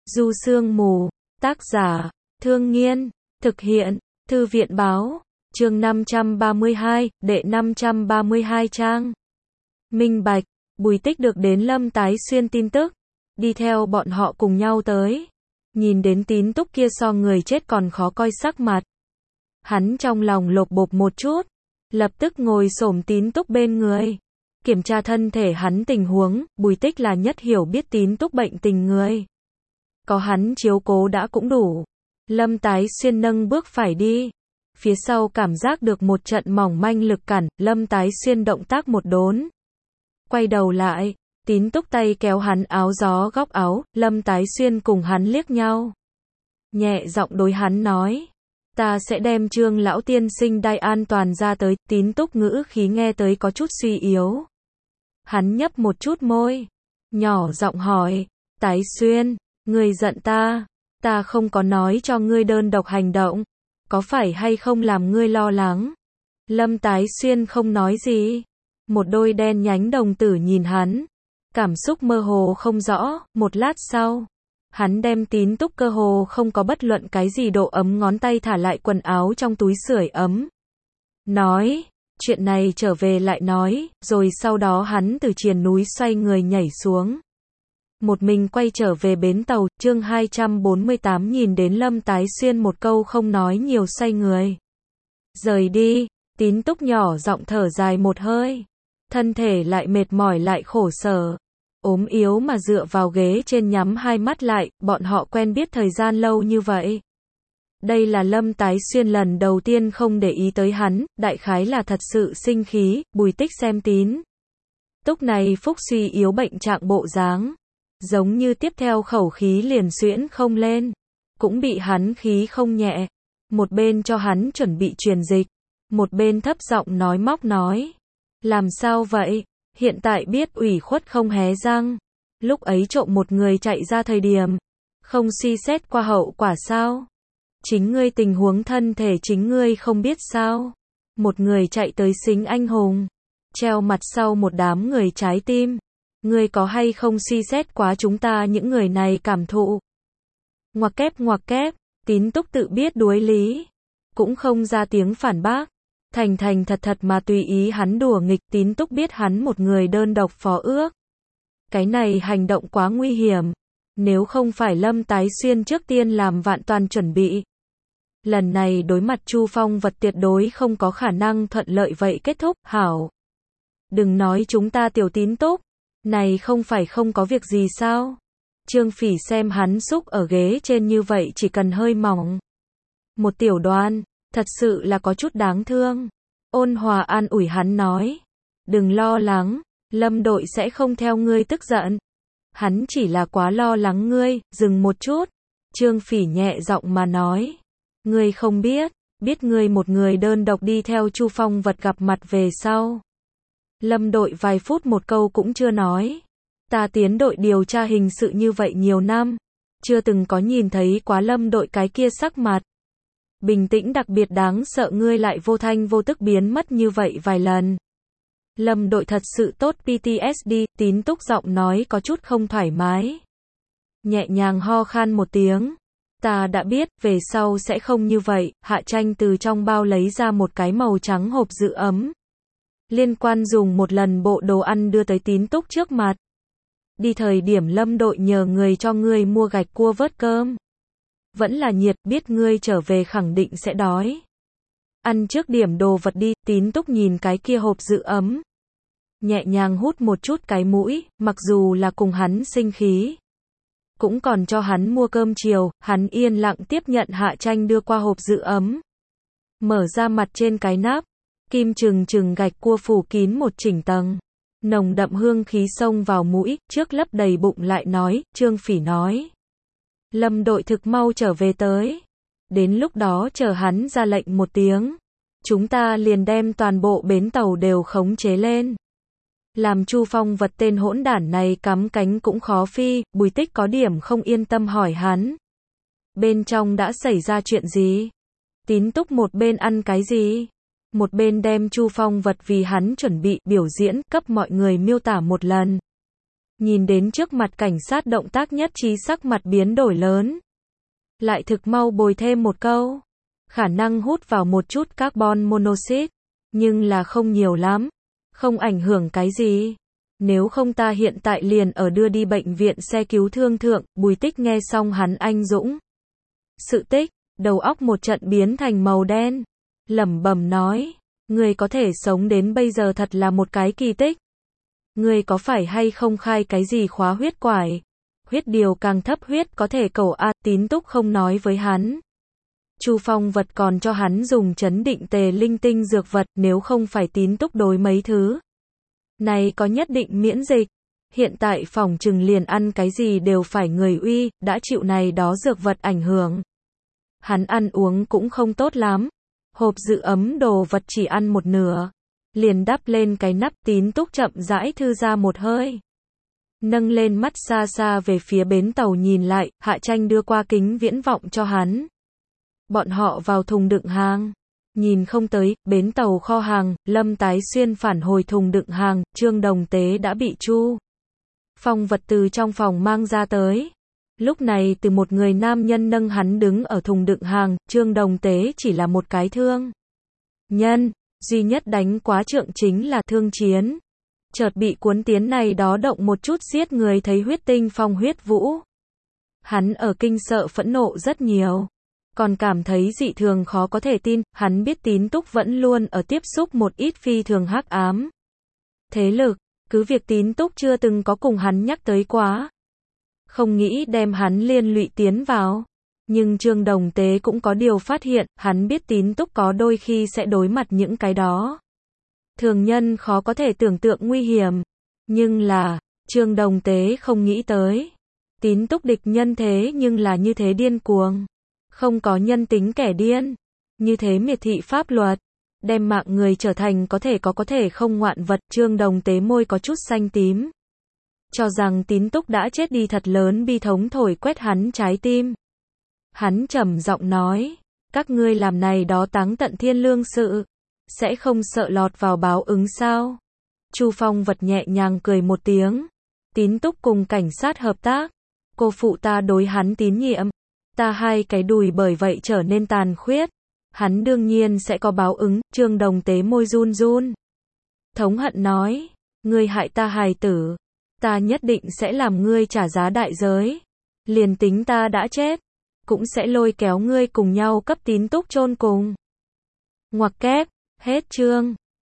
Du Sương Mù, tác giả, Thương Nghiên, thực hiện, Thư viện báo, chương 532, đệ 532 trang. Minh bạch, Bùi Tích được đến Lâm Tái Xuyên tin tức, đi theo bọn họ cùng nhau tới. Nhìn đến Tín Túc kia so người chết còn khó coi sắc mặt. Hắn trong lòng lột bột một chút, lập tức ngồi xổm Tín Túc bên người. Kiểm tra thân thể hắn tình huống, Bùi Tích là nhất hiểu biết Tín Túc bệnh tình người. Có hắn chiếu cố đã cũng đủ. Lâm Tái Xuyên nâng bước phải đi. Phía sau cảm giác được một trận mỏng manh lực cản, Lâm Tái Xuyên động tác một đốn. Quay đầu lại, Tín Túc tay kéo hắn áo gió góc áo, Lâm Tái Xuyên cùng hắn liếc nhau. Nhẹ giọng đối hắn nói, ta sẽ đem Trương lão tiên sinh đai an toàn ra tới. Tín Túc ngữ khí nghe tới có chút suy yếu. Hắn nhấp một chút môi, nhỏ giọng hỏi, Tái Xuyên, ngươi giận ta, ta không có nói cho ngươi đơn độc hành động, có phải hay không làm ngươi lo lắng? Lâm Tái Xuyên không nói gì, một đôi đen nhánh đồng tử nhìn hắn, cảm xúc mơ hồ không rõ. Một lát sau, hắn đem Tín Túc cơ hồ không có bất luận cái gì độ ấm ngón tay thả lại quần áo trong túi sưởi ấm. Nói, chuyện này trở về lại nói, rồi sau đó hắn từ triền núi xoay người nhảy xuống. Một mình quay trở về bến tàu. Chương 248 nhìn đến Lâm Tái Xuyên một câu không nói nhiều xoay người. Rời đi. Tín Túc nhỏ giọng thở dài một hơi. Thân thể lại mệt mỏi lại khổ sở. Ốm yếu mà dựa vào ghế trên nhắm hai mắt lại, bọn họ quen biết thời gian lâu như vậy. Đây là Lâm Tái Xuyên lần đầu tiên không để ý tới hắn, đại khái là thật sự sinh khí. Bùi Tích xem Tín Túc này phúc suy yếu bệnh trạng bộ dáng, giống như tiếp theo khẩu khí liền xuyễn không lên, cũng bị hắn khí không nhẹ. Một bên cho hắn chuẩn bị truyền dịch, một bên thấp giọng nói móc nói, làm sao vậy, hiện tại biết ủy khuất không hé răng, lúc ấy trộm một người chạy ra thời điểm, không suy xét qua hậu quả sao? Chính ngươi tình huống thân thể chính ngươi không biết sao? Một người chạy tới xính anh hùng, treo mặt sau một đám người trái tim. Ngươi có hay không suy xét quá chúng ta những người này cảm thụ? Ngoặc kép, Tín Túc tự biết đuối lý, cũng không ra tiếng phản bác, thành thành thật thật mà tùy ý hắn đùa nghịch. Tín Túc biết hắn một người đơn độc phó ước. Cái này hành động quá nguy hiểm, nếu không phải Lâm Tái Xuyên trước tiên làm vạn toàn chuẩn bị, lần này đối mặt Chu Phong Vật tuyệt đối không có khả năng thuận lợi vậy kết thúc. Hảo, đừng nói chúng ta tiểu Tín Túc, này không phải không có việc gì sao? Trương Phỉ xem hắn xúc ở ghế trên như vậy chỉ cần hơi mỏng một tiểu đoan, thật sự là có chút đáng thương. Ôn hòa an ủi hắn nói, đừng lo lắng, Lâm đội sẽ không theo ngươi tức giận. Hắn chỉ là quá lo lắng ngươi. Dừng một chút, Trương Phỉ nhẹ giọng mà nói, ngươi không biết ngươi một người đơn độc đi theo Chu Phong Vật gặp mặt về sau. Lâm đội vài phút một câu cũng chưa nói. Ta tiến đội điều tra hình sự như vậy nhiều năm, chưa từng có nhìn thấy quá Lâm đội cái kia sắc mặt bình tĩnh đặc biệt đáng sợ, ngươi lại vô thanh vô tức biến mất như vậy vài lần. Lâm đội thật sự tốt PTSD. Tín Túc giọng nói có chút không thoải mái, nhẹ nhàng ho khan một tiếng. Ta đã biết, về sau sẽ không như vậy. Hạ Tranh từ trong bao lấy ra một cái màu trắng hộp giữ ấm. Liên quan dùng một lần bộ đồ ăn đưa tới Tín Túc trước mặt. Đi thời điểm Lâm đội nhờ người cho ngươi mua gạch cua vớt cơm. Vẫn là nhiệt, biết ngươi trở về khẳng định sẽ đói. Ăn trước điểm đồ vật đi. Tín Túc nhìn cái kia hộp giữ ấm, nhẹ nhàng hút một chút cái mũi, mặc dù là cùng hắn sinh khí, cũng còn cho hắn mua cơm chiều. Hắn yên lặng tiếp nhận Hạ Tranh đưa qua hộp giữ ấm, mở ra mặt trên cái nắp, kim chừng gạch cua phủ kín một chỉnh tầng, nồng đậm hương khí xông vào mũi, trước lấp đầy bụng lại nói. Trương Phỉ nói, Lâm đội thực mau trở về tới, đến lúc đó chờ hắn ra lệnh một tiếng, chúng ta liền đem toàn bộ bến tàu đều khống chế lên, làm Chu Phong Vật tên hỗn đản này cắm cánh cũng khó phi. Bùi Tích có điểm không yên tâm hỏi hắn, bên trong đã xảy ra chuyện gì? Tín Túc một bên ăn cái gì, một bên đem Chu Phong Vật vì hắn chuẩn bị biểu diễn cấp mọi người miêu tả một lần. Nhìn đến trước mặt cảnh sát động tác nhất trí sắc mặt biến đổi lớn. Lại thực mau bồi thêm một câu. Khả năng hút vào một chút carbon monoxide, nhưng là không nhiều lắm, không ảnh hưởng cái gì. Nếu không ta hiện tại liền ở đưa đi bệnh viện xe cứu thương thượng. Bùi Tích nghe xong hắn anh dũng sự tích, đầu óc một trận biến thành màu đen, lẩm bẩm nói, người có thể sống đến bây giờ thật là một cái kỳ tích. Người có phải hay không khai cái gì khóa huyết quải? Huyết điều càng thấp huyết có thể cầu a. Tín Túc không nói với hắn. Chu Phong vật còn cho hắn dùng chấn định tề linh tinh dược vật, nếu không phải Tín Túc đối mấy thứ này có nhất định miễn dịch. Hiện tại phòng trừng liền ăn cái gì đều phải người uy, đã chịu này đó dược vật ảnh hưởng. Hắn ăn uống cũng không tốt lắm. Hộp giữ ấm đồ vật chỉ ăn một nửa. Liền đắp lên cái nắp. Tín Túc chậm rãi thư ra một hơi. Nâng lên mắt xa xa về phía bến tàu nhìn lại, Hạ Tranh đưa qua kính viễn vọng cho hắn. Bọn họ vào thùng đựng hàng. Nhìn không tới, bến tàu kho hàng, Lâm Tái Xuyên phản hồi thùng đựng hàng, Trương Đồng Tế đã bị Chu Phong vật từ trong phòng mang ra tới. Lúc này từ một người nam nhân nâng hắn đứng ở thùng đựng hàng, Trương Đồng Tế chỉ là một cái thương nhân, duy nhất đánh quá trượng chính là thương chiến. Chợt bị cuốn tiến này đó động một chút giết người thấy huyết tinh phong huyết vũ. Hắn ở kinh sợ phẫn nộ rất nhiều. Còn cảm thấy dị thường khó có thể tin, hắn biết Tín Túc vẫn luôn ở tiếp xúc một ít phi thường hắc ám thế lực, cứ việc Tín Túc chưa từng có cùng hắn nhắc tới quá. Không nghĩ đem hắn liên lụy tiến vào. Nhưng Trương Đồng Tế cũng có điều phát hiện, hắn biết Tín Túc có đôi khi sẽ đối mặt những cái đó thường nhân khó có thể tưởng tượng nguy hiểm. Nhưng là, Trương Đồng Tế không nghĩ tới. Tín Túc địch nhân thế nhưng là như thế điên cuồng. Không có nhân tính kẻ điên. Như thế miệt thị pháp luật. Đem mạng người trở thành có thể không ngoạn vật. Trương Đồng Tế môi có chút xanh tím. Cho rằng Tín Túc đã chết đi thật lớn bi thống thổi quét hắn trái tim. Hắn trầm giọng nói. Các ngươi làm này đó táng tận thiên lương sự. Sẽ không sợ lọt vào báo ứng sao? Chu Phong vật nhẹ nhàng cười một tiếng. Tín Túc cùng cảnh sát hợp tác. Cô phụ ta đối hắn tín nhiệm. Ta hai cái đùi bởi vậy trở nên tàn khuyết. Hắn đương nhiên sẽ có báo ứng. Trương Đồng Tế môi run run. Thống hận nói. Ngươi hại ta hài tử. Ta nhất định sẽ làm ngươi trả giá đại giới. Liền tính ta đã chết. Cũng sẽ lôi kéo ngươi cùng nhau cấp Tín Túc chôn cùng. Ngoặc kép. Hết chương.